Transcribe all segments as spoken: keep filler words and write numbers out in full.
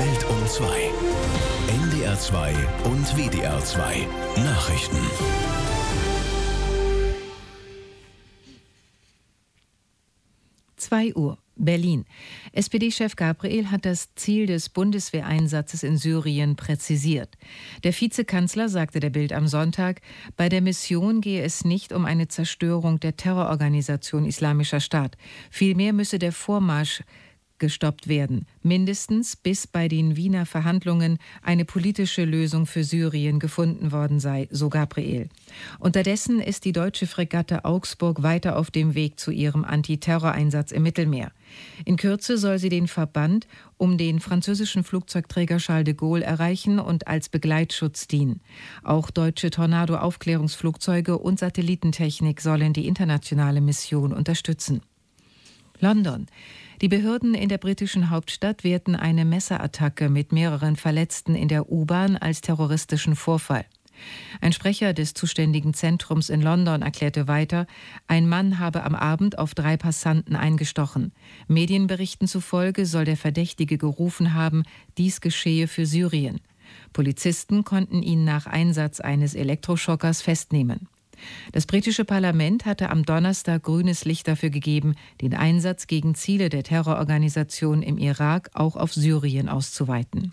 Welt um zwei. N D R zwei und W D R zwei Nachrichten. zwei Uhr, Berlin. S P D-Chef Gabriel hat das Ziel des Bundeswehreinsatzes in Syrien präzisiert. Der Vizekanzler sagte der Bild am Sonntag, bei der Mission gehe es nicht um eine Zerstörung der Terrororganisation Islamischer Staat. Vielmehr müsse der Vormarsch gestoppt werden, mindestens bis bei den Wiener Verhandlungen eine politische Lösung für Syrien gefunden worden sei, so Gabriel. Unterdessen ist die deutsche Fregatte Augsburg weiter auf dem Weg zu ihrem Antiterroreinsatz im Mittelmeer. In Kürze soll sie den Verband um den französischen Flugzeugträger Charles de Gaulle erreichen und als Begleitschutz dienen. Auch deutsche Tornado-Aufklärungsflugzeuge und Satellitentechnik sollen die internationale Mission unterstützen. London. Die Behörden in der britischen Hauptstadt werten eine Messerattacke mit mehreren Verletzten in der U-Bahn als terroristischen Vorfall. Ein Sprecher des zuständigen Zentrums in London erklärte weiter, ein Mann habe am Abend auf drei Passanten eingestochen. Medienberichten zufolge soll der Verdächtige gerufen haben, dies geschehe für Syrien. Polizisten konnten ihn nach Einsatz eines Elektroschockers festnehmen. Das britische Parlament hatte am Donnerstag grünes Licht dafür gegeben, den Einsatz gegen Ziele der Terrororganisation im Irak auch auf Syrien auszuweiten.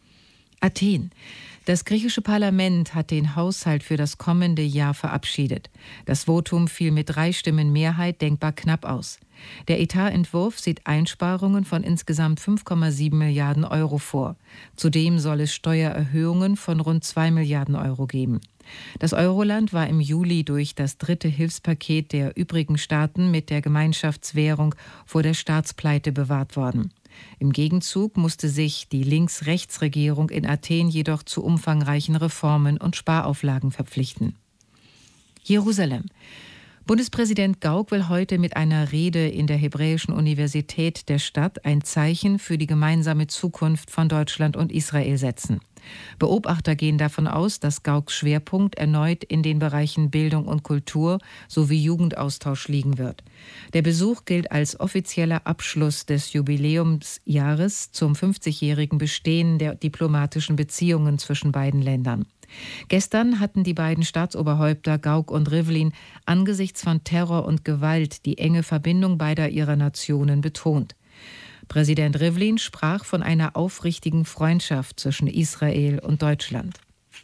Athen. Das griechische Parlament hat den Haushalt für das kommende Jahr verabschiedet. Das Votum fiel mit drei Stimmen Mehrheit denkbar knapp aus. Der Etatentwurf sieht Einsparungen von insgesamt fünf Komma sieben Milliarden Euro vor. Zudem soll es Steuererhöhungen von rund zwei Milliarden Euro geben. Das Euroland war im Juli durch das dritte Hilfspaket der übrigen Staaten mit der Gemeinschaftswährung vor der Staatspleite bewahrt worden. Im Gegenzug musste sich die Links-Rechts-Regierung in Athen jedoch zu umfangreichen Reformen und Sparauflagen verpflichten. Jerusalem. Bundespräsident Gauck will heute mit einer Rede in der Hebräischen Universität der Stadt ein Zeichen für die gemeinsame Zukunft von Deutschland und Israel setzen. Beobachter gehen davon aus, dass Gaucks Schwerpunkt erneut in den Bereichen Bildung und Kultur sowie Jugendaustausch liegen wird. Der Besuch gilt als offizieller Abschluss des Jubiläumsjahres zum fünfzigjährigen Bestehen der diplomatischen Beziehungen zwischen beiden Ländern. Gestern hatten die beiden Staatsoberhäupter Gauck und Rivlin angesichts von Terror und Gewalt die enge Verbindung beider ihrer Nationen betont. Präsident Rivlin sprach von einer aufrichtigen Freundschaft zwischen Israel und Deutschland.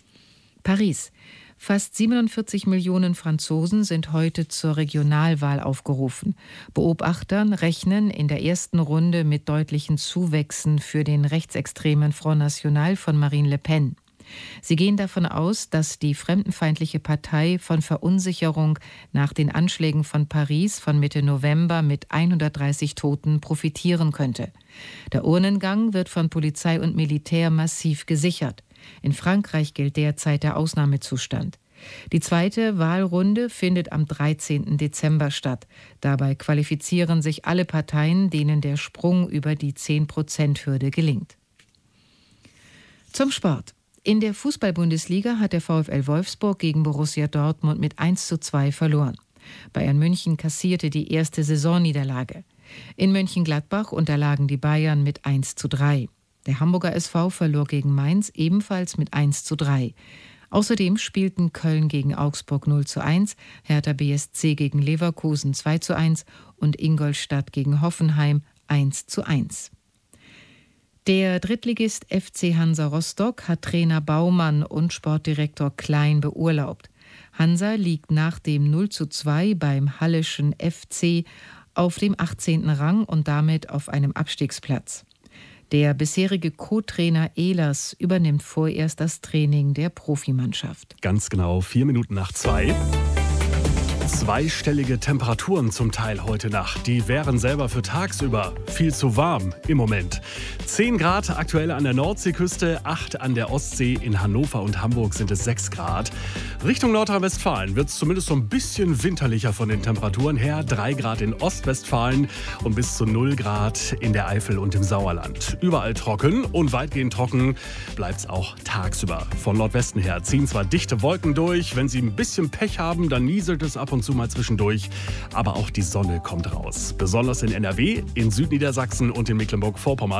Paris. Fast siebenundvierzig Millionen Franzosen sind heute zur Regionalwahl aufgerufen. Beobachter rechnen in der ersten Runde mit deutlichen Zuwächsen für den rechtsextremen Front National von Marine Le Pen. Sie gehen davon aus, dass die fremdenfeindliche Partei von Verunsicherung nach den Anschlägen von Paris von Mitte November mit hundertdreißig Toten profitieren könnte. Der Urnengang wird von Polizei und Militär massiv gesichert. In Frankreich gilt derzeit der Ausnahmezustand. Die zweite Wahlrunde findet am dreizehnten Dezember statt. Dabei qualifizieren sich alle Parteien, denen der Sprung über die zehn-Prozent-Hürde gelingt. Zum Sport. In der Fußball-Bundesliga hat der VfL Wolfsburg gegen Borussia Dortmund mit eins zu zwei verloren. Bayern München kassierte die erste Saisonniederlage. In Mönchengladbach unterlagen die Bayern mit eins zu drei. Der Hamburger S V verlor gegen Mainz ebenfalls mit eins zu drei. Außerdem spielten Köln gegen Augsburg null zu eins, Hertha B S C gegen Leverkusen zwei zu eins und Ingolstadt gegen Hoffenheim eins zu eins. Der Drittligist F C Hansa Rostock hat Trainer Baumann und Sportdirektor Klein beurlaubt. Hansa liegt nach dem null zu zwei beim Halleschen F C auf dem achtzehnten Rang und damit auf einem Abstiegsplatz. Der bisherige Co-Trainer Ehlers übernimmt vorerst das Training der Profimannschaft. Ganz genau vier Minuten nach zwei. Zweistellige Temperaturen zum Teil heute Nacht. Die wären selber für tagsüber viel zu warm im Moment. zehn Grad aktuell an der Nordseeküste, acht an der Ostsee. In Hannover und Hamburg sind es sechs Grad. Richtung Nordrhein-Westfalen wird es zumindest so ein bisschen winterlicher von den Temperaturen her. drei Grad in Ostwestfalen und bis zu null Grad in der Eifel und im Sauerland. Überall trocken und weitgehend trocken bleibt es auch tagsüber. Von Nordwesten her ziehen zwar dichte Wolken durch. Wenn Sie ein bisschen Pech haben, dann nieselt es ab und zu mal zwischendurch. Aber auch die Sonne kommt raus. Besonders in N R W, in Südniedersachsen und in Mecklenburg-Vorpommern.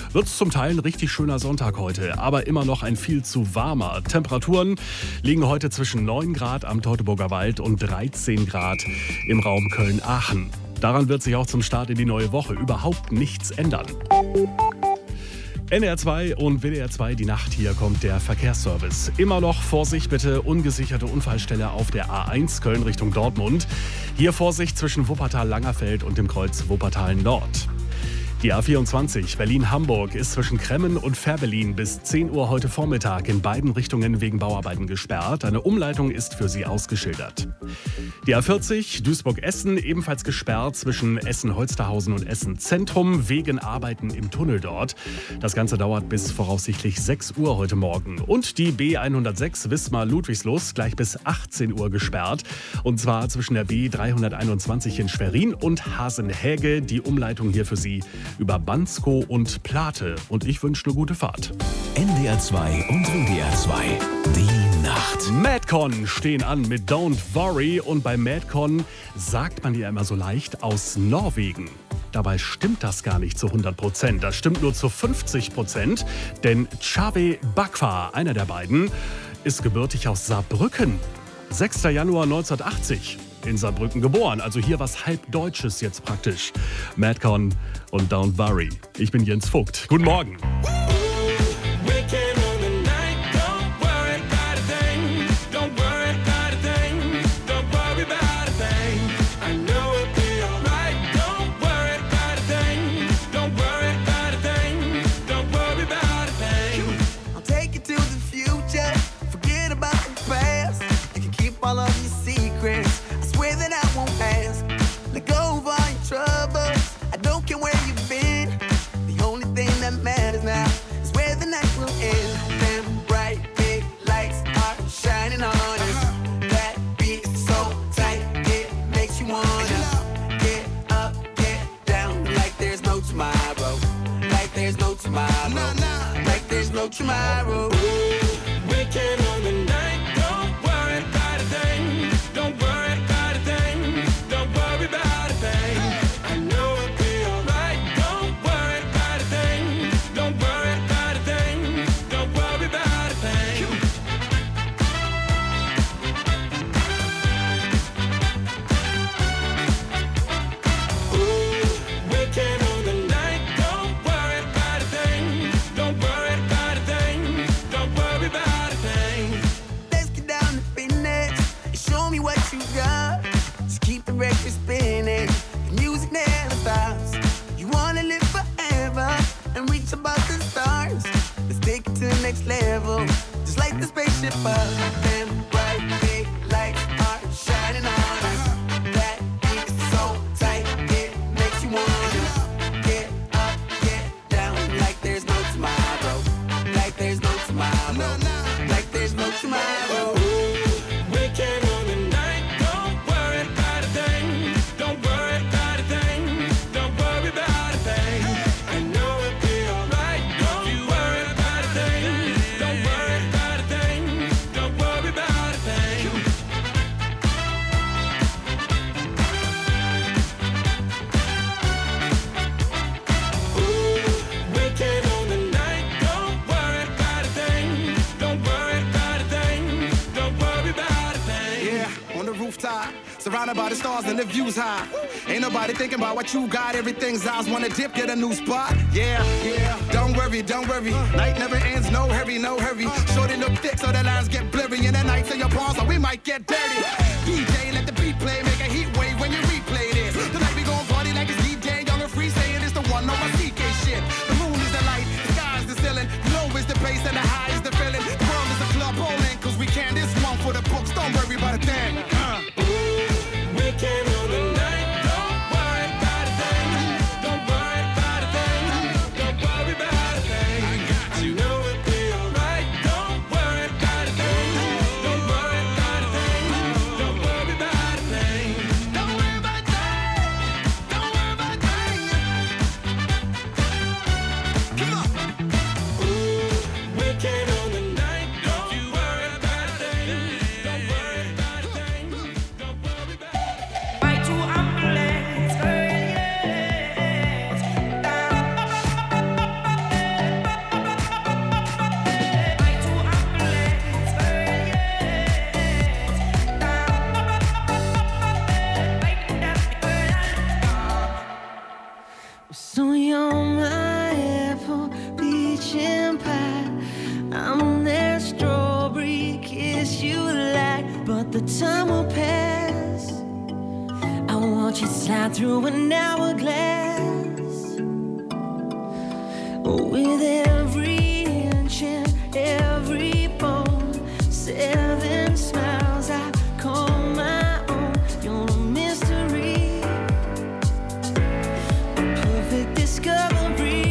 wird es zum Teil ein richtig schöner Sonntag heute, aber immer noch ein viel zu warmer. Temperaturen liegen heute zwischen neun Grad am Teutoburger Wald und dreizehn Grad im Raum Köln-Aachen. Daran wird sich auch zum Start in die neue Woche überhaupt nichts ändern. N D R zwei und W D R zwei, die Nacht, hier kommt der Verkehrsservice. Immer noch Vorsicht bitte, ungesicherte Unfallstelle auf der A eins Köln Richtung Dortmund. Hier Vorsicht zwischen Wuppertal-Langerfeld und dem Kreuz Wuppertal-Nord. Die A vierundzwanzig Berlin-Hamburg ist zwischen Kremmen und Fährberlin bis zehn Uhr heute Vormittag in beiden Richtungen wegen Bauarbeiten gesperrt. Eine Umleitung ist für sie ausgeschildert. Die A vierzig Duisburg-Essen ebenfalls gesperrt zwischen Essen-Holsterhausen und Essen-Zentrum wegen Arbeiten im Tunnel dort. Das Ganze dauert bis voraussichtlich sechs Uhr heute Morgen. Und die B hundertsechs Wismar-Ludwigslust gleich bis achtzehn Uhr gesperrt. Und zwar zwischen der B dreihunderteinundzwanzig in Schwerin und Hasenhäge. Die Umleitung hier für Sie über Bansko und Plate. Und ich wünsche eine gute Fahrt. N D R zwei und W D R zwei, die Nacht. Madcon stehen an mit Don't Worry. Und bei Madcon sagt man ja immer so leicht aus Norwegen. Dabei stimmt das gar nicht zu hundert Prozent. Das stimmt nur zu fünfzig Prozent. Denn Tjave Bakwa, einer der beiden, ist gebürtig aus Saarbrücken. sechster Januar neunzehnhundertachtzig. In Saarbrücken geboren, also hier was halbdeutsches jetzt praktisch. Madcon und Don't Worry. Ich bin Jens Vogt. Guten Morgen. Tomorrow, weekend on the night. Don't worry about a thing. Don't worry about a thing. Don't worry about a thing. I know it'll be alright. Don't worry about a thing. Don't worry about a thing. Don't worry about a thing. Ooh, weekend on the night. Don't worry about a thing. Don't worry. Record spinning, the music never stops. You wanna live forever and reach above the stars. Let's take it to the next level, just like the spaceship up. Them bright big lights are shining on us. That beat is so tight, it makes you wanna get up, get down, like there's no tomorrow, like there's no tomorrow, like there's no tomorrow. Weekend on the night, don't worry about a thing. Don't worry about a thing. Don't worry about a thing. I know it'll be alright. Don't you worry about a thing. Don't worry about a thing. Don't worry about a thing. Ooh, weekend on the night. Don't worry about a thing. Don't worry about a thing. Don't worry about a thing. Yeah, on the rooftop, surrounded by the stars and the views high. Ain't nobody thinking about what you got. Everything's eyes wanna dip, get a new spot. Yeah, yeah. Don't worry, don't worry. Night never ends, no hurry, no hurry. Shorty look thick, so the lines get blurry. And the nights in your palms, so we might get dirty. D J, let the beat play, make a heat wave when you replay this. Tonight we gon' party like it's D J, young and free, saying it's the one, no my C K shit. The moon is the light, the sky is the ceiling. Low is the bass and the high is the feeling. The world is a club bowling, cause we can this one for the books. Don't worry about a thing. Uh. Weekend on the night. Don't worry about a thing. Don't worry about a thing. Don't worry about a thing. I know it'll be alright. Don't worry about a thing. Don't worry about a thing. Don't worry about a thing. slide through an hourglass. With every inch and every bone, seven smiles I call my own. You're a mystery, a perfect discovery.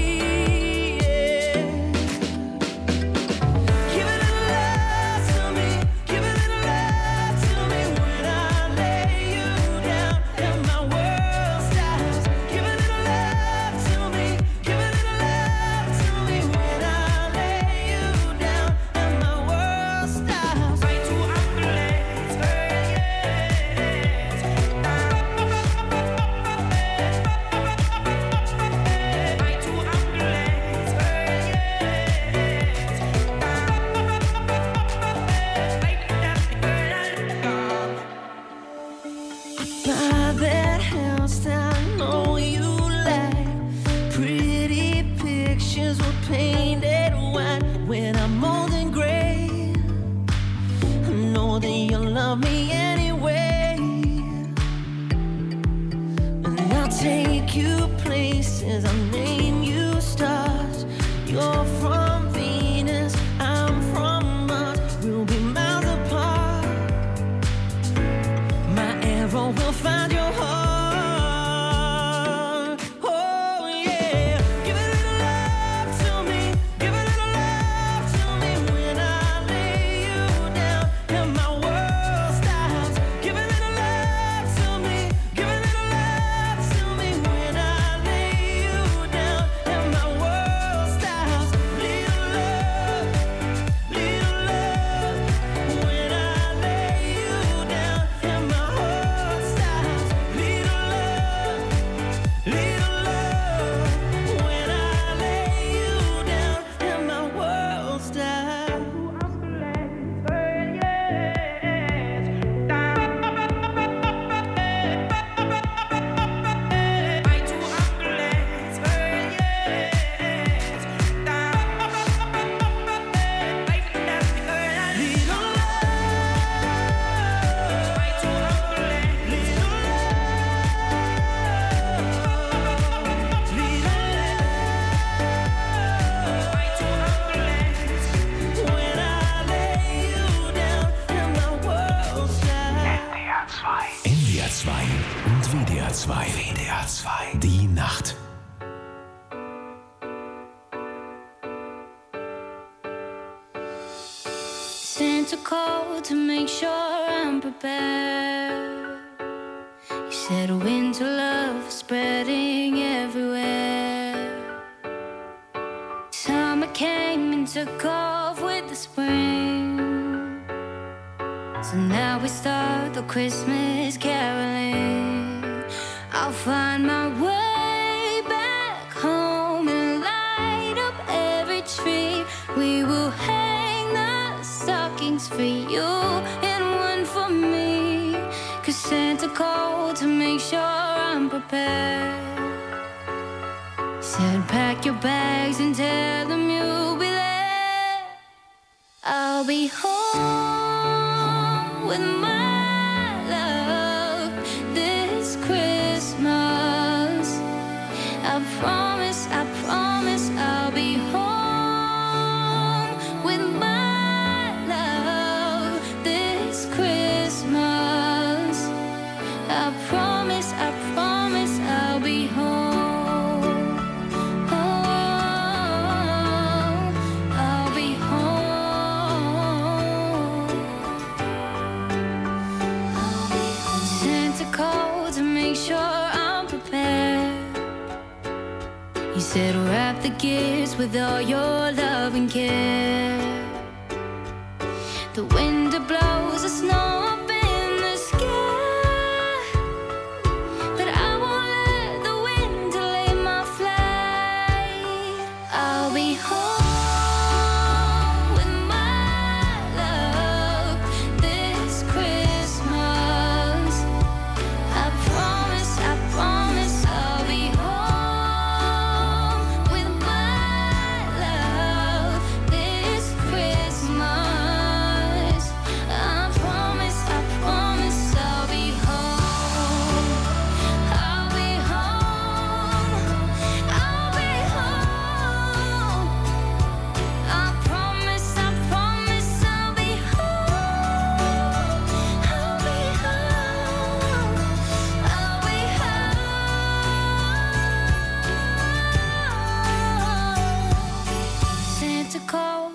W D R zwei. Die Nacht. Santa called to make sure I'm prepared. He said winter love is spreading everywhere. Summer came and took off with the spring. So now we start the Christmas caroling. I'll find my way back home and light up every tree. We will hang the stockings for you and one for me. Cause Santa called to make sure I'm prepared. Said pack your bags and tell them you'll be there. I'll be home with my love this Christmas. I promise, I promise I'll be home with my love this Christmas. I promise, I promise I'll be home. Oh, I'll be home. I'll be home. Santa called to make sure I'm prepared. He said wrap the gifts with all your love and care. The wind blows the snow up in the sky, but I won't let the wind delay my flight. I'll be home with my love this Christmas. I promise, I promise I'll be home with my love this Christmas.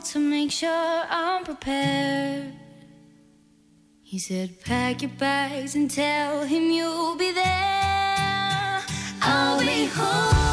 to make sure I'm prepared. He said, pack your bags and tell him you'll be there. I'll be home.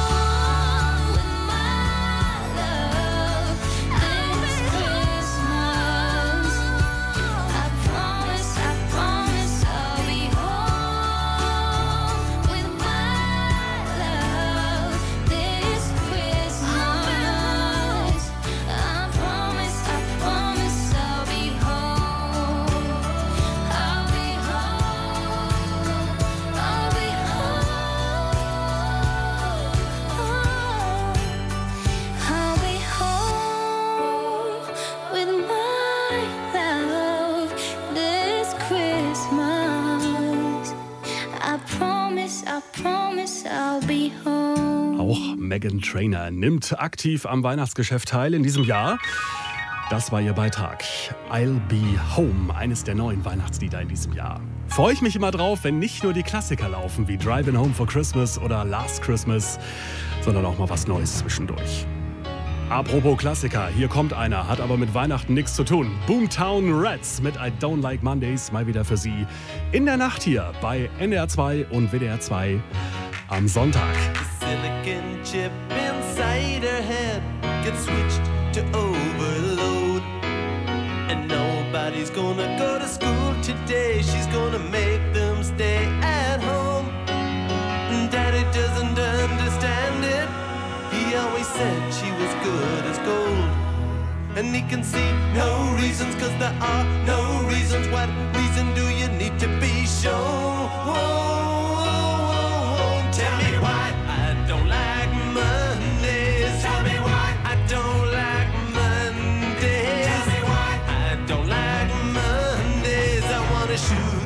Auch Meghan Trainor nimmt aktiv am Weihnachtsgeschäft teil in diesem Jahr. Das war ihr Beitrag. I'll Be Home, eines der neuen Weihnachtslieder in diesem Jahr. Freue ich mich immer drauf, wenn nicht nur die Klassiker laufen, wie Driving Home for Christmas oder Last Christmas, sondern auch mal was Neues zwischendurch. Apropos Klassiker, hier kommt einer, hat aber mit Weihnachten nichts zu tun. Boomtown Rats mit I Don't Like Mondays, mal wieder für Sie in der Nacht hier bei N D R zwei und W D R zwei am Sonntag. Silicon chip inside her head gets switched to overload, and nobody's gonna go to school today. She's gonna make them stay at home. Daddy doesn't understand it. He always said she was good as gold, and he can see no reasons, cause there are no reasons. What reason do you need to be shown? Whoa. Tell me why I don't like Mondays. Tell me why I don't like Mondays. Tell me why I don't like Mondays. I wanna shoot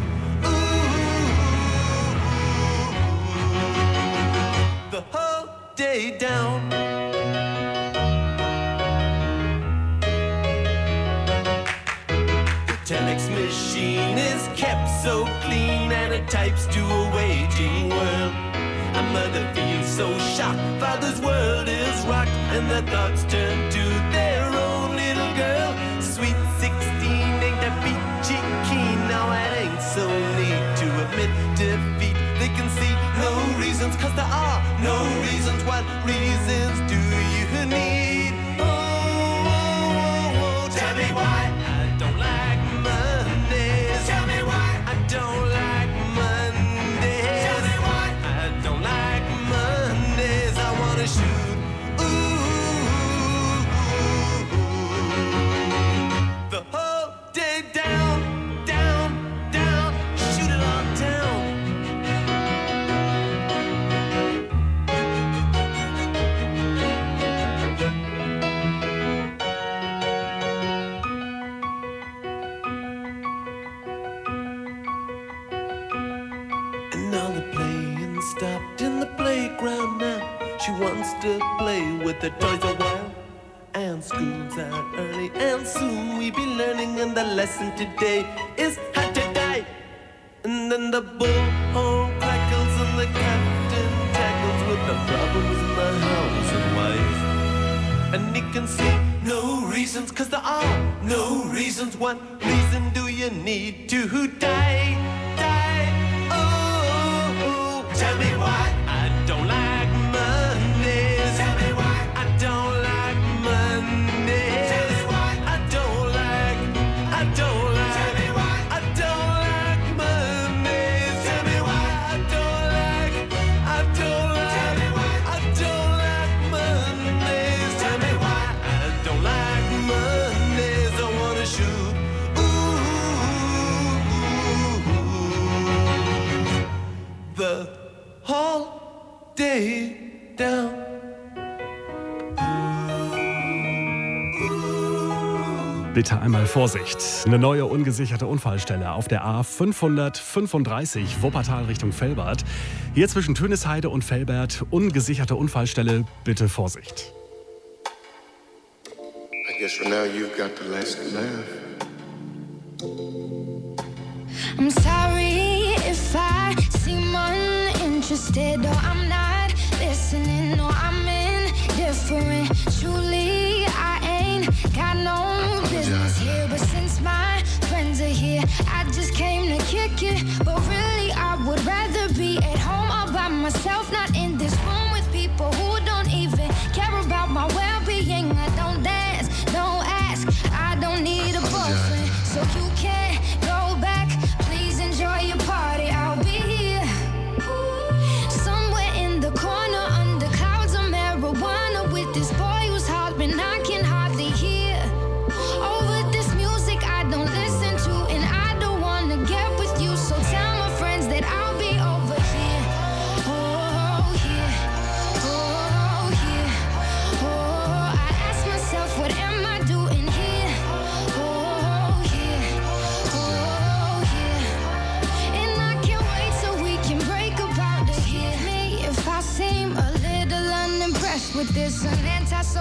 ooh, the whole day down. The telex machine is kept so clean, and it types to a waging world. A mother feels so shocked, father's world is rocked, and their thoughts turn to their own little girl. Sweet sixteen ain't that peachy keen, now it ain't so neat to admit defeat. They can see no reasons, cause there are no reasons. What reasons do you need? Oh, oh, oh, tell me why I don't like Mondays. Tell me why I don't like Mondays. Tell me why I don't like Mondays. I wanna shoot ooh, the whole day down, down, down, shoot it all down. And all the playing stopped in the playground now. She wants to play with the toys a while. And school's out early, and soon we be learning. And the lesson today is how to die. And then the bullhorn crackles, and the captain tackles with the problems in the house and wife. And he can see no reasons, cause there are no reasons. What reason do you need to die? Die, oh, oh. Tell me why I don't like Mondays. Tell me why I don't like Mondays. Tell me why I don't like, I don't like. Tell me why I don't like Mondays. Tell me why I don't like, I don't like. Tell me why I don't like Mondays. Tell me why I don't like Mondays. I wanna shoot ooh, the whole day down. Bitte einmal Vorsicht. Eine neue ungesicherte Unfallstelle auf der A fünfhundertfünfunddreißig Wuppertal Richtung Velbert. Hier zwischen Tönisheide und Velbert, ungesicherte Unfallstelle. Bitte Vorsicht. I guess for now you've got the last laugh. I'm sorry if I seem uninterested, or I'm not listening, or I'm indifferent. Truly, I ain't got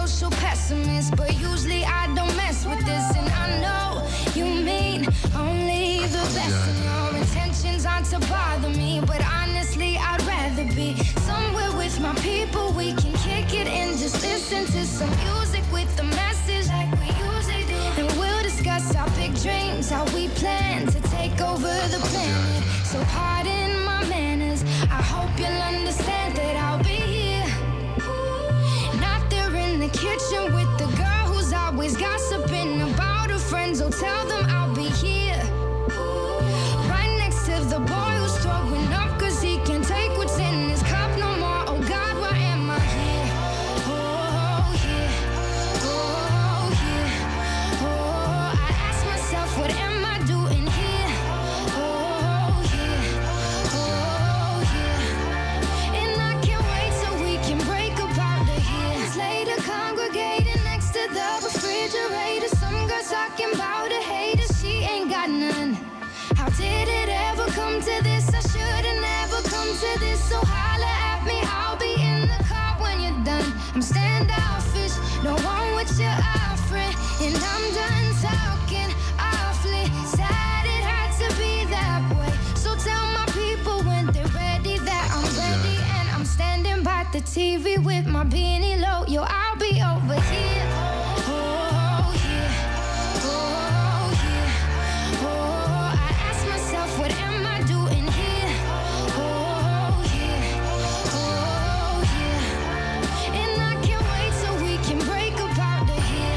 social pessimist, but usually I don't mess with this. And I know you mean only the best, and your intentions aren't to bother me. But honestly, I'd rather be somewhere with my people. We can kick it and just listen to some music with the message like we usually do. And we'll discuss our big dreams, how we plan to take over the planet. So pardon my manners, I hope you'll understand that I'll be here. Not there in the kitchen with the girl who's always gossiping about her friends. Oh, tell them I'll be here. Right next to the boy who's throwing up cause he can't take what's in his cup no more. Oh God, why am I here? Oh yeah, oh yeah, oh, I ask myself, what am I doing here? Oh yeah, oh yeah, and I can't wait till we can break up out of here. Later congregating next to the refrigerator, some girl talking about a hater, she ain't got none. How did it ever come to this? I should've never come to this. So holla at me, I'll be in the car when you're done. I'm standoffish, no one with your offering, and I'm done talking awfully. Sad it had to be that way. So tell my people when they're ready that I'm ready, and I'm standing by the T V with my beanie low. Yo, I'll be over here. Oh yeah, oh yeah, oh, I ask myself, what am I doing here? Oh yeah, oh yeah, and I can't wait till we can break up out of here.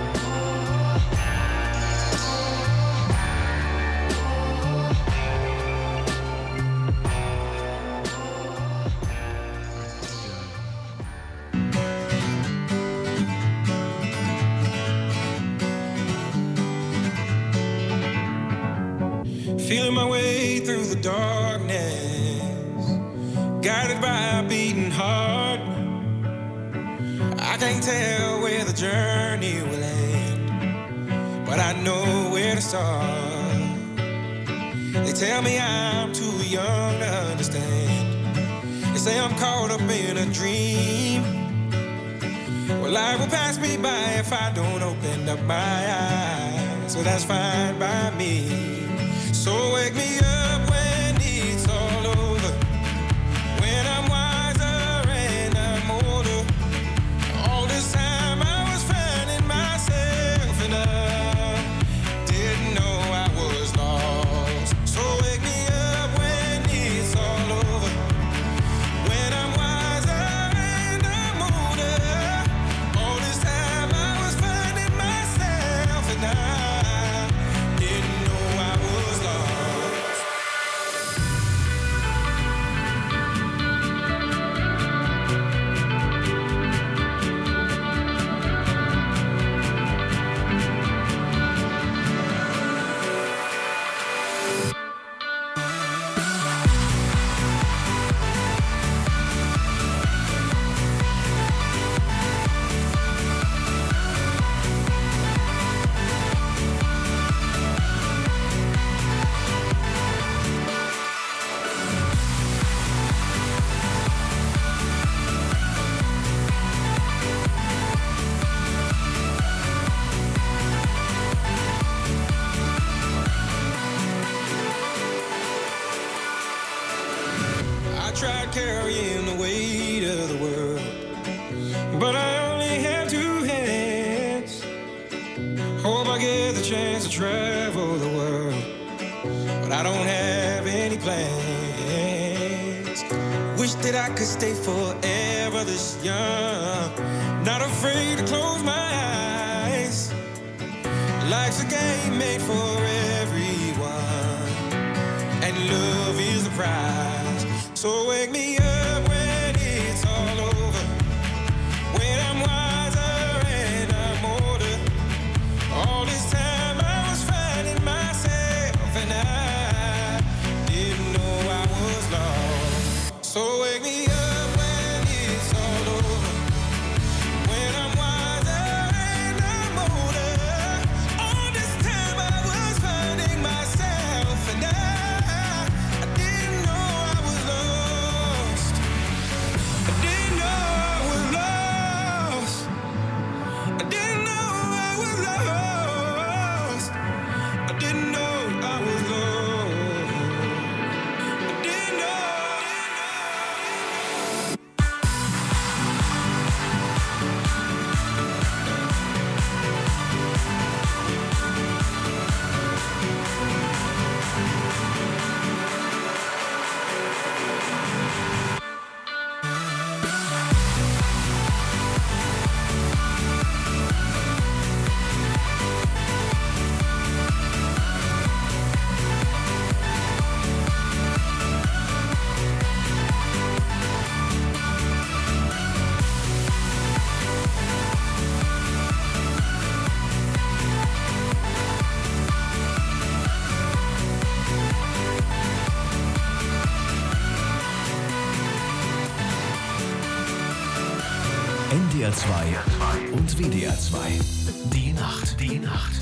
Feeling my way through the darkness, guided by a beating heart. I can't tell where the journey will end, but I know where to start. They tell me I'm too young to understand. They say I'm caught up in a dream. Well, life will pass me by if I don't open up my eyes, so that's fine by me. So wake me up when it's all over, when I'm wiser and I'm older. All this time I was finding myself and I didn't know I was lost. So wake me up when it's all over, when I'm wiser and I'm older. All this time I was finding myself and I didn't know I was lost. I tried carrying the weight of the world, but I only have two hands. Hope I get the chance to travel the world, but I don't have any plans. Wish that I could stay forever this young, not afraid to close my eyes. Life's a game made for everyone, and love is the prize. So wake me up when it's all over, when I'm wiser and I'm older. All this time I was finding myself and I didn't know I was lost. So wake me up when it's all over, when I'm wiser and I'm older. All this time I was finding myself and I, I didn't know I was lost. R zwei und W D R zwei. Die Nacht, die Nacht.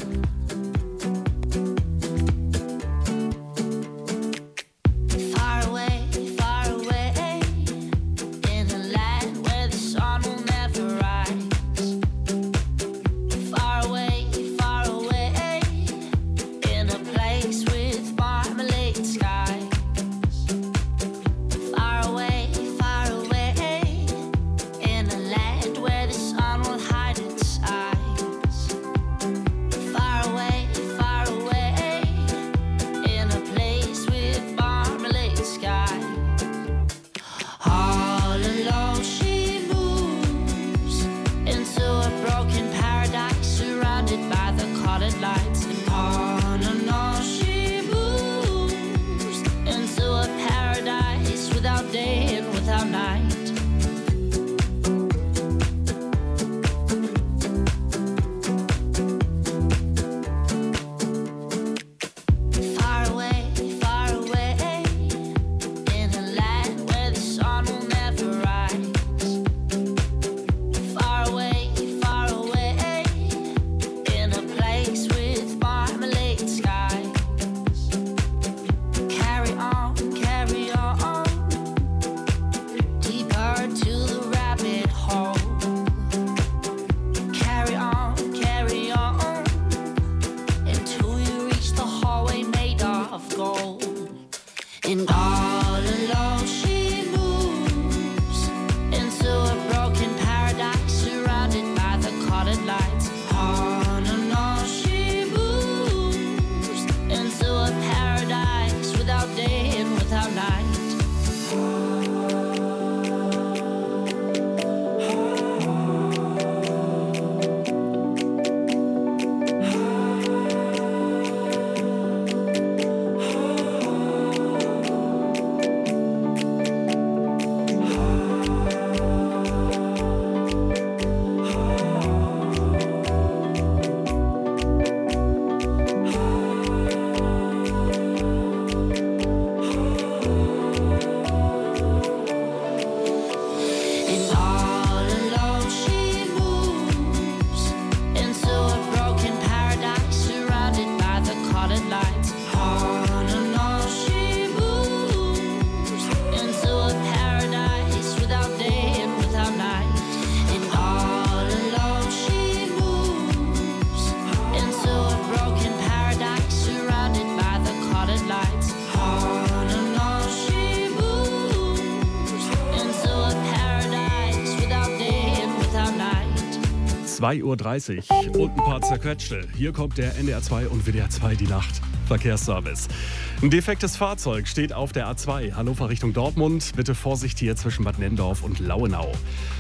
zwei Uhr dreißig und ein paar zerquetschte. Hier kommt der N D R zwei und W D R zwei die Nacht. Verkehrsservice. Ein defektes Fahrzeug steht auf der A zwei, Hannover Richtung Dortmund. Bitte Vorsicht hier zwischen Bad Nenndorf und Lauenau.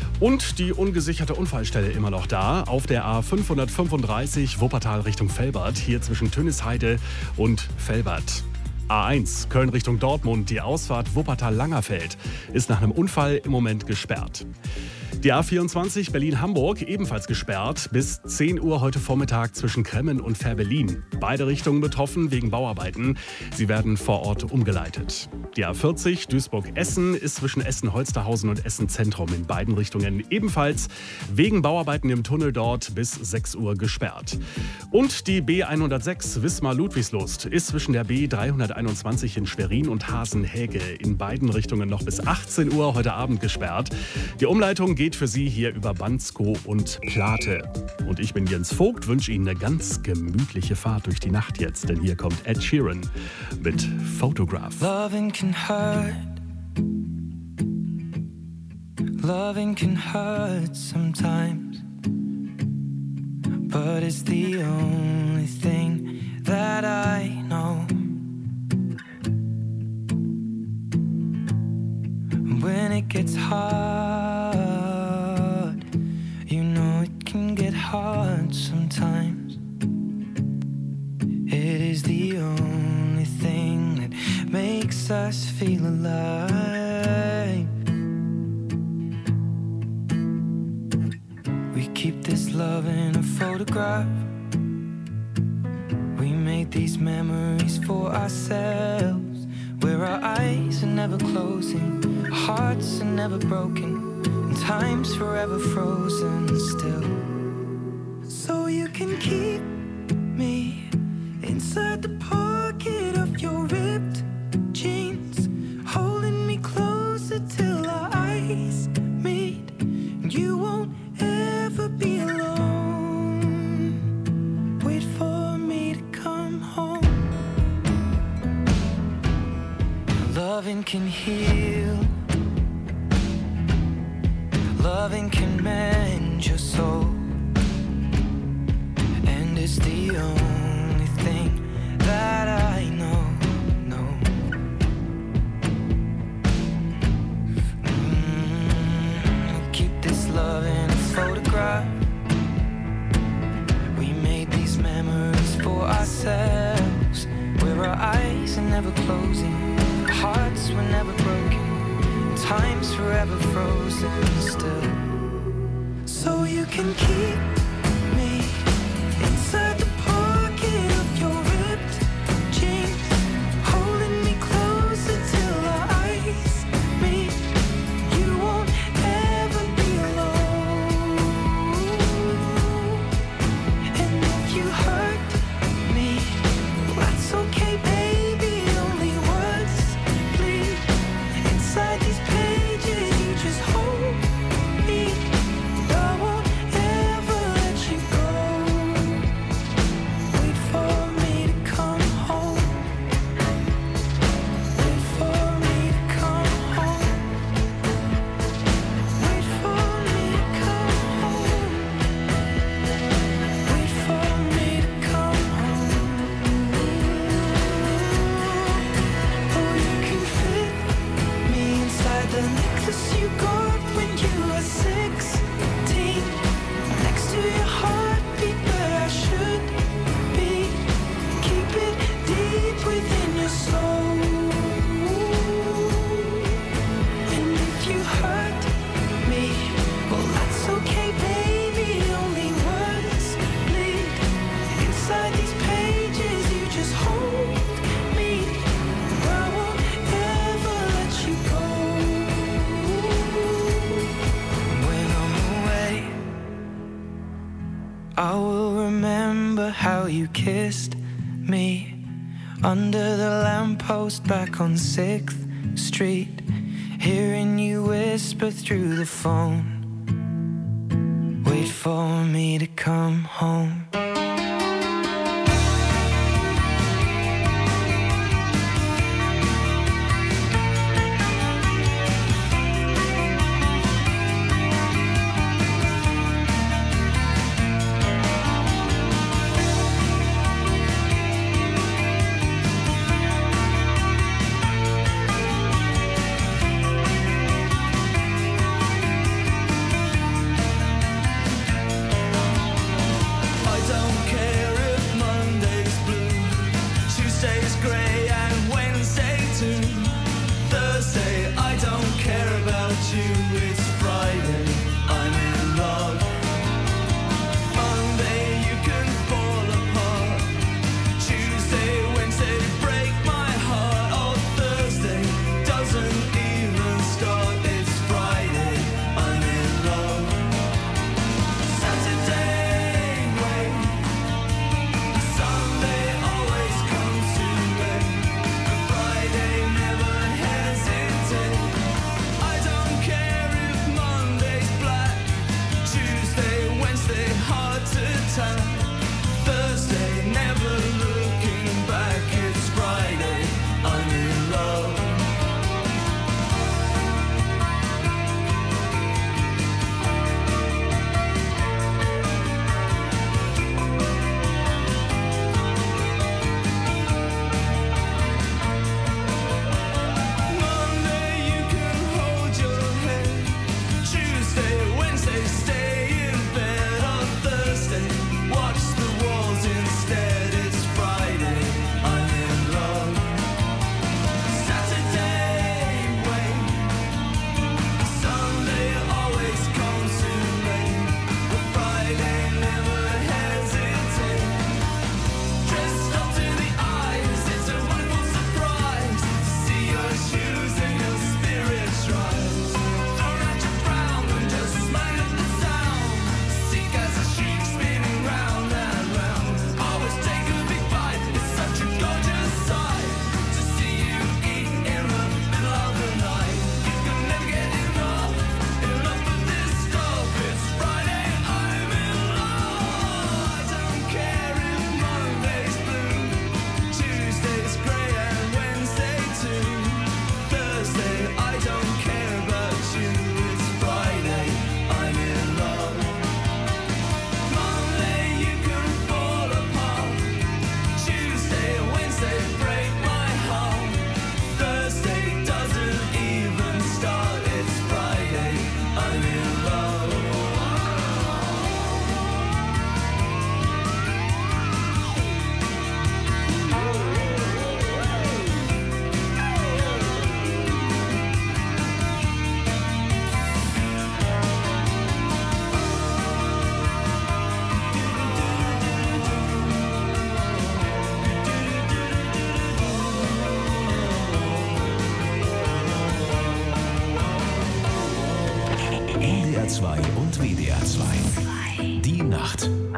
Und die ungesicherte Unfallstelle immer noch da, auf der A fünfhundertfünfunddreißig, Wuppertal Richtung Velbert, hier zwischen Tönnisheide und Velbert. A eins, Köln Richtung Dortmund, die Ausfahrt Wuppertal-Langerfeld, ist nach einem Unfall im Moment gesperrt. Die A vierundzwanzig Berlin-Hamburg ebenfalls gesperrt bis zehn Uhr heute Vormittag zwischen Kremmen und Fährberlin. Beide Richtungen betroffen wegen Bauarbeiten. Sie werden vor Ort umgeleitet. Die A vierzig Duisburg-Essen ist zwischen Essen-Holsterhausen und Essen-Zentrum in beiden Richtungen ebenfalls wegen Bauarbeiten im Tunnel dort bis sechs Uhr gesperrt. Und die B hundertsechs Wismar-Ludwigslust ist zwischen der B dreihunderteinundzwanzig in Schwerin und Hasenhäge in beiden Richtungen noch bis achtzehn Uhr heute Abend gesperrt. Die Umleitung geht für Sie hier über Bansko und Plate. Und ich bin Jens Vogt, wünsche Ihnen eine ganz gemütliche Fahrt durch die Nacht jetzt, denn hier kommt Ed Sheeran mit Photograph. Loving can hurt. Loving can hurt sometimes. But it's the only thing that I know. When it gets hard, you know it can get hard sometimes. It is the only thing that makes us feel alive. We keep this love in a photograph. We made these memories for ourselves, where our eyes are never closing, our hearts are never broken, and time's forever frozen still. So you can keep me inside the pocket of your ripped jeans, holding me closer till our eyes meet. You won't ever be alone. Wait for me to come home. Loving can heal. Loving can mend your soul. And it's the only thing that I know, know. Mm, keep this love in a photograph. We made these memories for ourselves, where our eyes are never closing, hearts were never broken, time's forever frozen still. So you can keep me inside the pocket of your ripped jeans, holding me closer till our eyes meet. You won't ever be alone. And if you hurt me, well, that's okay, baby. Only words bleed inside these pages. You just hold me. I won't ever let you go. Wait for me to come home. Wait for me to come home. Wait for me to come home. Wait for me to come home. Oh, you can fit me inside the necklace you got when you were sixteen, next to your heartbeat where I should be. Keep it deep within your soul. And if you hurt me, well, that's okay, baby. Only words bleed inside these pages. You just hold me. I won't ever let you go. When I'm away, I will remember how you kissed me under the lamppost back on sixth street, hearing you whisper through the phone. Wait for me to come home. I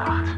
Nacht.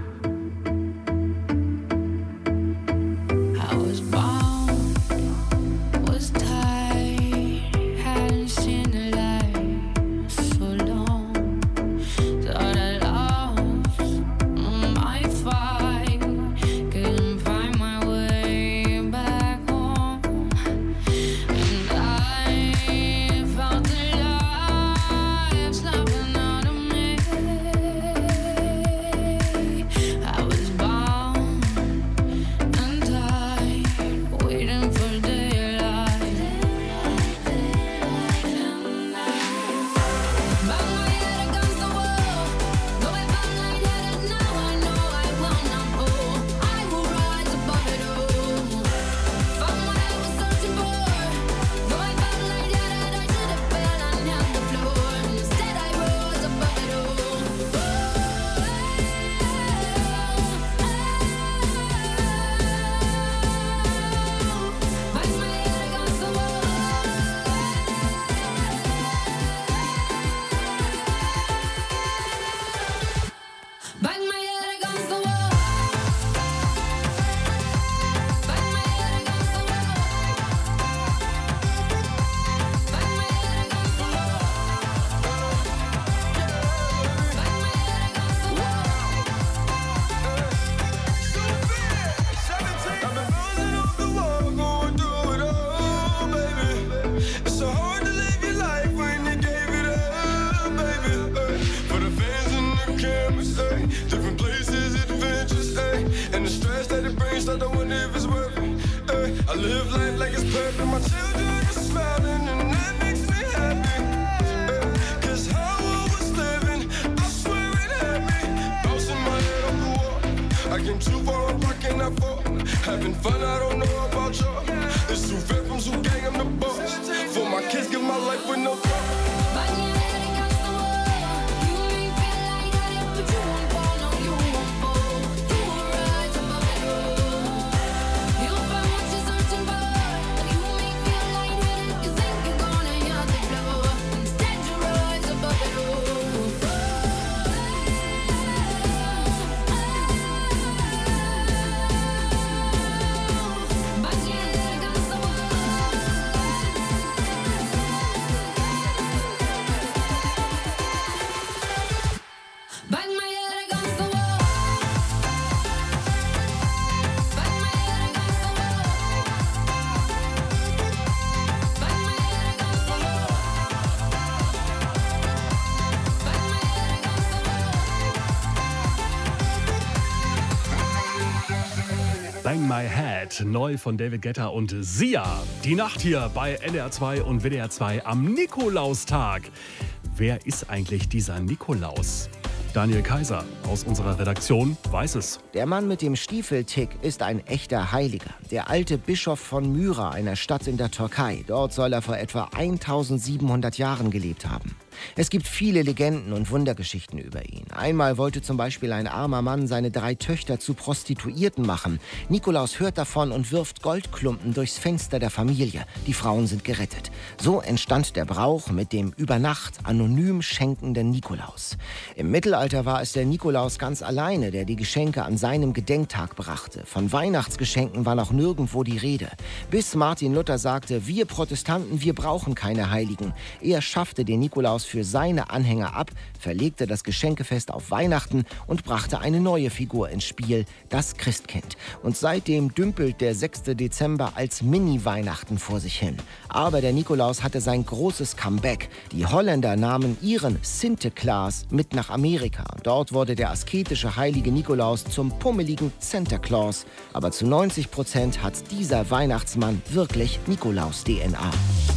Bang My Head, neu von David Guetta und Sia. Die Nacht hier bei N D R zwei und W D R zwei am Nikolaustag. Wer ist eigentlich dieser Nikolaus? Daniel Kaiser aus unserer Redaktion weiß es. Der Mann mit dem Stiefeltick ist ein echter Heiliger. Der alte Bischof von Myra, einer Stadt in der Türkei. Dort soll er vor etwa eintausendsiebenhundert Jahren gelebt haben. Es gibt viele Legenden und Wundergeschichten über ihn. Einmal wollte zum Beispiel ein armer Mann seine drei Töchter zu Prostituierten machen. Nikolaus hört davon und wirft Goldklumpen durchs Fenster der Familie. Die Frauen sind gerettet. So entstand der Brauch mit dem über Nacht anonym schenkenden Nikolaus. Im Mittelalter war es der Nikolaus ganz alleine, der die Geschenke an seinem Gedenktag brachte. Von Weihnachtsgeschenken war noch nirgendwo die Rede. Bis Martin Luther sagte, wir Protestanten, wir brauchen keine Heiligen. Er schaffte den Nikolaus für seine Anhänger ab, verlegte das Geschenkefest auf Weihnachten und brachte eine neue Figur ins Spiel, das Christkind. Und seitdem dümpelt der sechste Dezember als Mini-Weihnachten vor sich hin. Aber der Nikolaus hatte sein großes Comeback. Die Holländer nahmen ihren Sinterklaas mit nach Amerika. Dort wurde der asketische heilige Nikolaus zum pummeligen Santa Claus. Aber zu neunzig Prozent hat dieser Weihnachtsmann wirklich Nikolaus-D N A.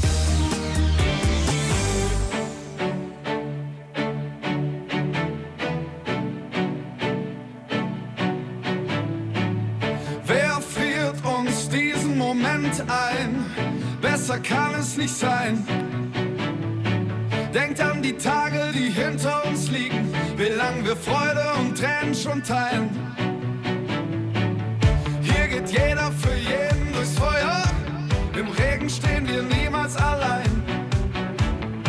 Ein. Besser kann es nicht sein. Denkt an die Tage, die hinter uns liegen, wie lang wir Freude und Tränen schon teilen. Hier geht jeder für jeden durchs Feuer, im Regen stehen wir niemals allein.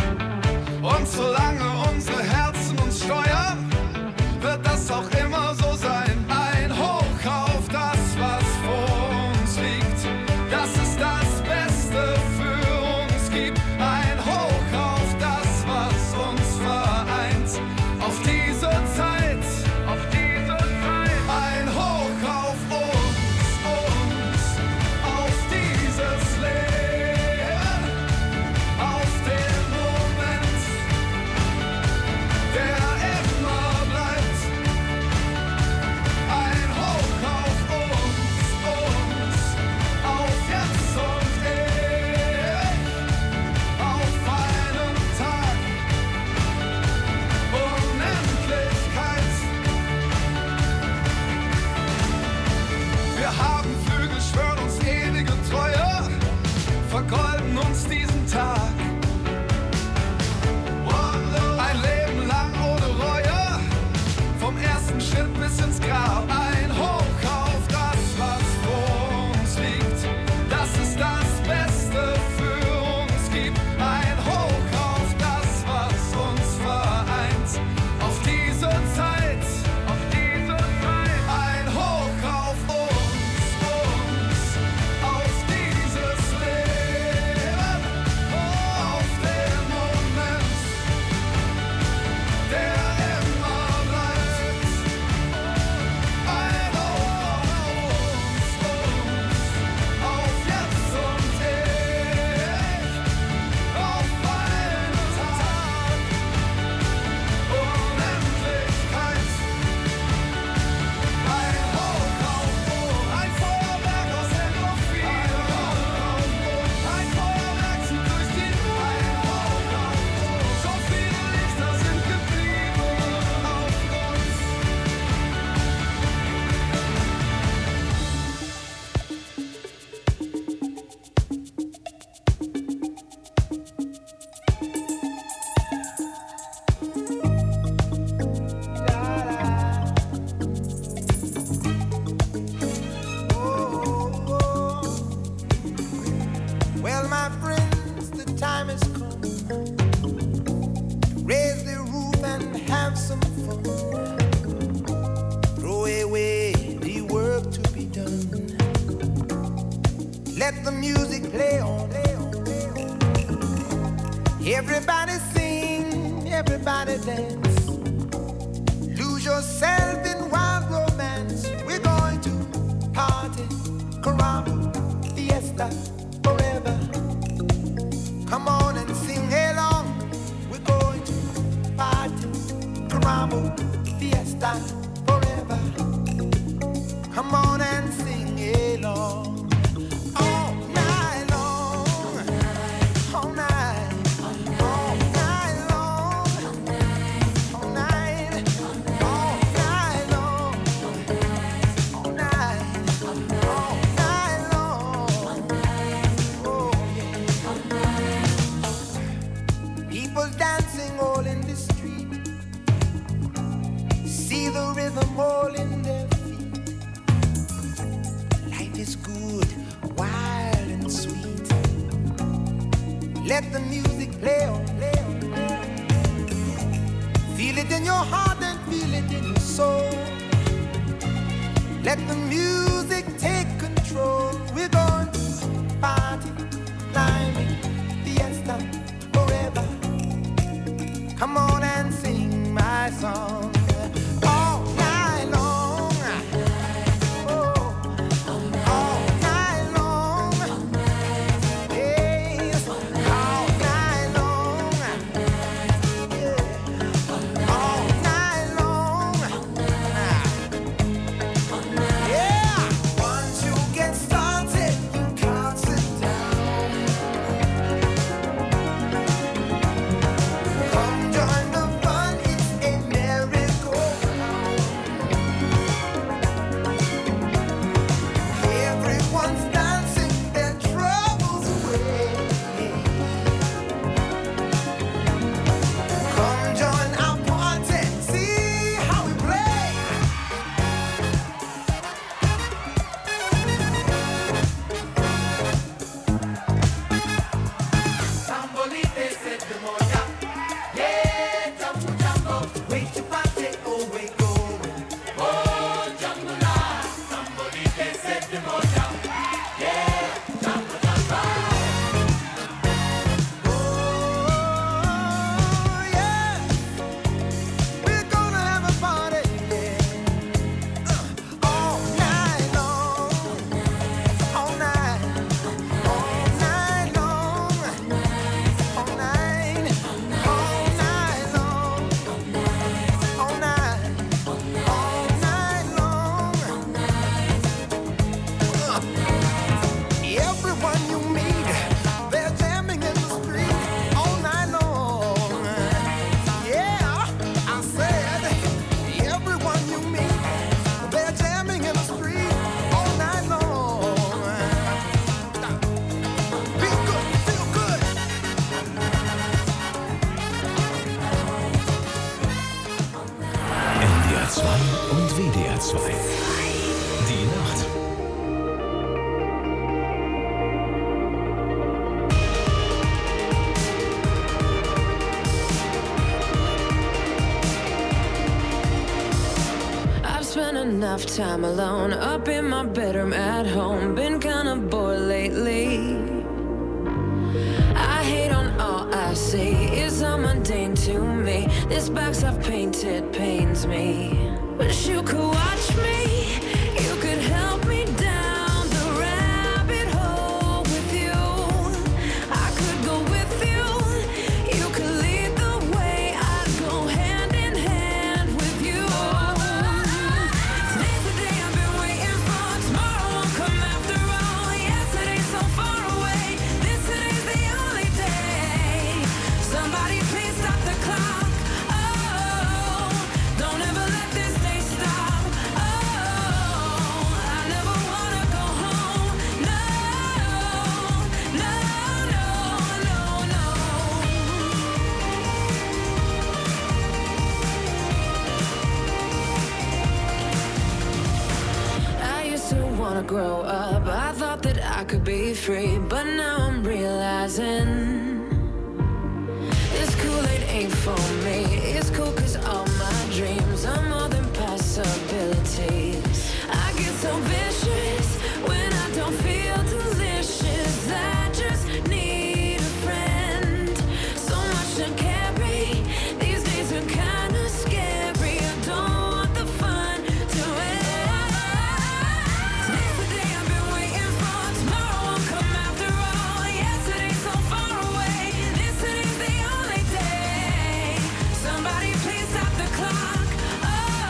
Und solange unsere Herzen uns steuern, wird das auch immer so sein. haben Flügel, schwören uns ewige Treue, vergolden uns diesen Tag. Ein Leben lang ohne Reue, vom ersten Schritt bis ins Grab. Ein Hoch auf das, was vor uns liegt, das ist das Beste für uns gibt. Ein Hoch auf das, was uns vereint, auf diese Zeit, auf diese Zeit. Ein Hoch auf uns, uns, auf dieses Leben, auf den Moment, der immer bleibt. Ein Hoch auf uns, auf jetzt und ewig, auf einen Tag, Unendlichkeit. Ein Hoch auf uns, ein Feuerwerk aus Endorphin. Ein Feuerwerk zieht durch die Luft. Ein Hoch auf uns, so viele Lichter sind geblieben auf uns. Well, my friends, the time has come to raise the roof and have some fun. Throw away the work to be done. Let the music play on. Everybody sing, everybody dance. Lose yourself in wild romance. We're going to party, caramba, fiesta, forever. Come on and sing along. We're going to party, caramba, fiesta, forever. Come on and sing along. All night long, all night, all night long, all night, all night long, all night, all night long. Oh yeah. People dancing all in the street. See the rhythm all in their feet. Life is good, wild and sweet. Let the music play on, play on, play on. Feel it in your heart and feel it in your soul. Let the music take control. We're going to party, climbing, fiesta, forever. Come on and sing my song. All night long. Oh, all night long. Yes, all night long. Yeah, all night long. Yeah, once you get started, you can't sit down. Come join the fun, it's a merry Die Nacht. Spent enough time alone, up in my bedroom at home. Been kinda bored lately. I hate on all I see, it's all mundane to me. This box I've painted pains me. Wish you could watch me, you could help me down the rabbit hole with you. I could go with you, you could lead the way. I'd go hand in hand with you. Today's the day I've been waiting for. Tomorrow won't come after all. Yesterday's so far away. This today's the only day. Somebody please stop the clock. Oh, don't ever let this day stop. Oh, I never wanna go home. No, no, no, no, no. I used to wanna grow up. I thought that I could be free, but now I'm realizing this Kool-Aid ain't for me. It's cool cause all my dreams are more than possibilities. I get so vicious when I don't feel delicious. I just need a friend. So much to carry. These days are kinda scary. I don't want the fun to end. Today's the day I've been waiting for. Tomorrow won't come after all. Yesterday's so far away. This today's the only day. Somebody please stop the clock. Oh,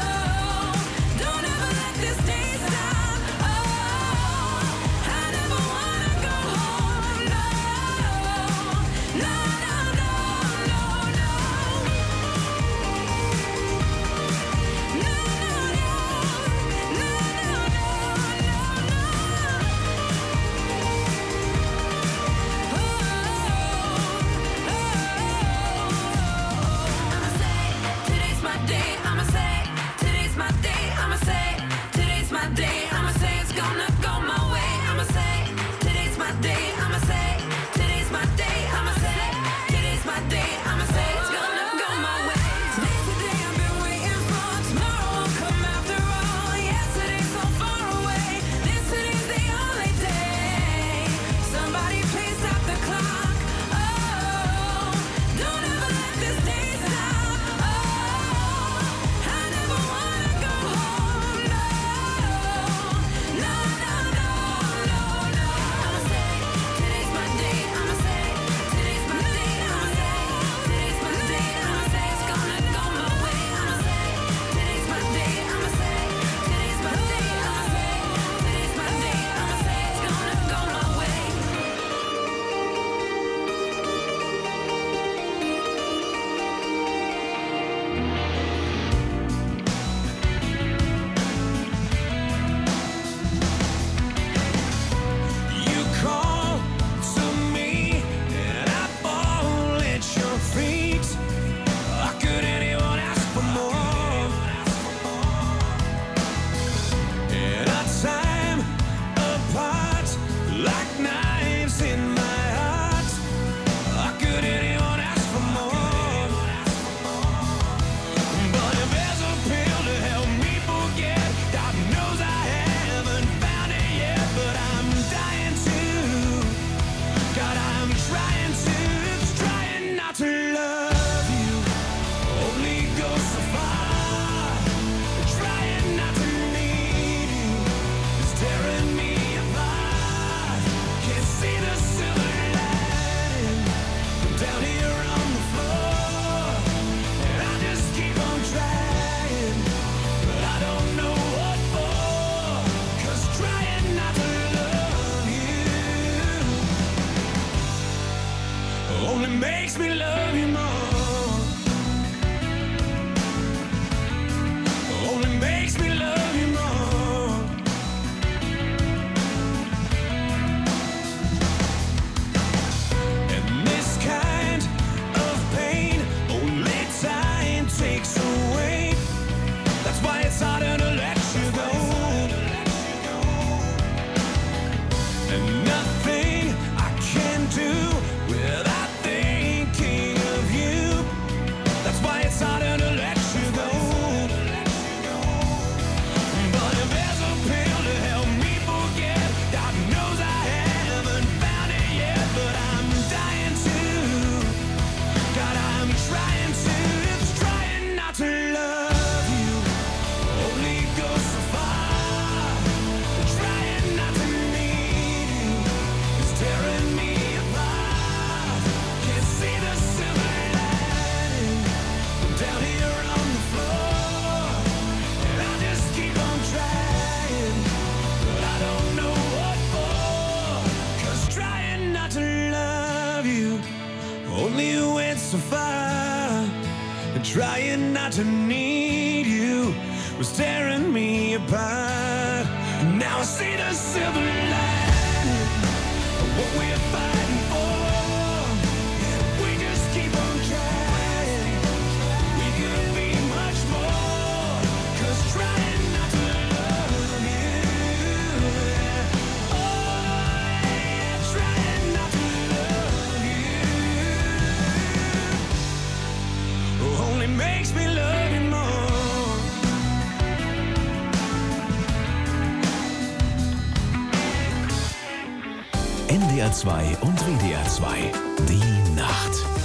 not to need you was tearing me apart. Now I see the silver lining of what we're fighting for. We just keep on trying. We could be much more. 'Cause trying not to love you, oh yeah, trying not to love you only makes me love you more. N D R zwei und W D R zwei. Die Nacht.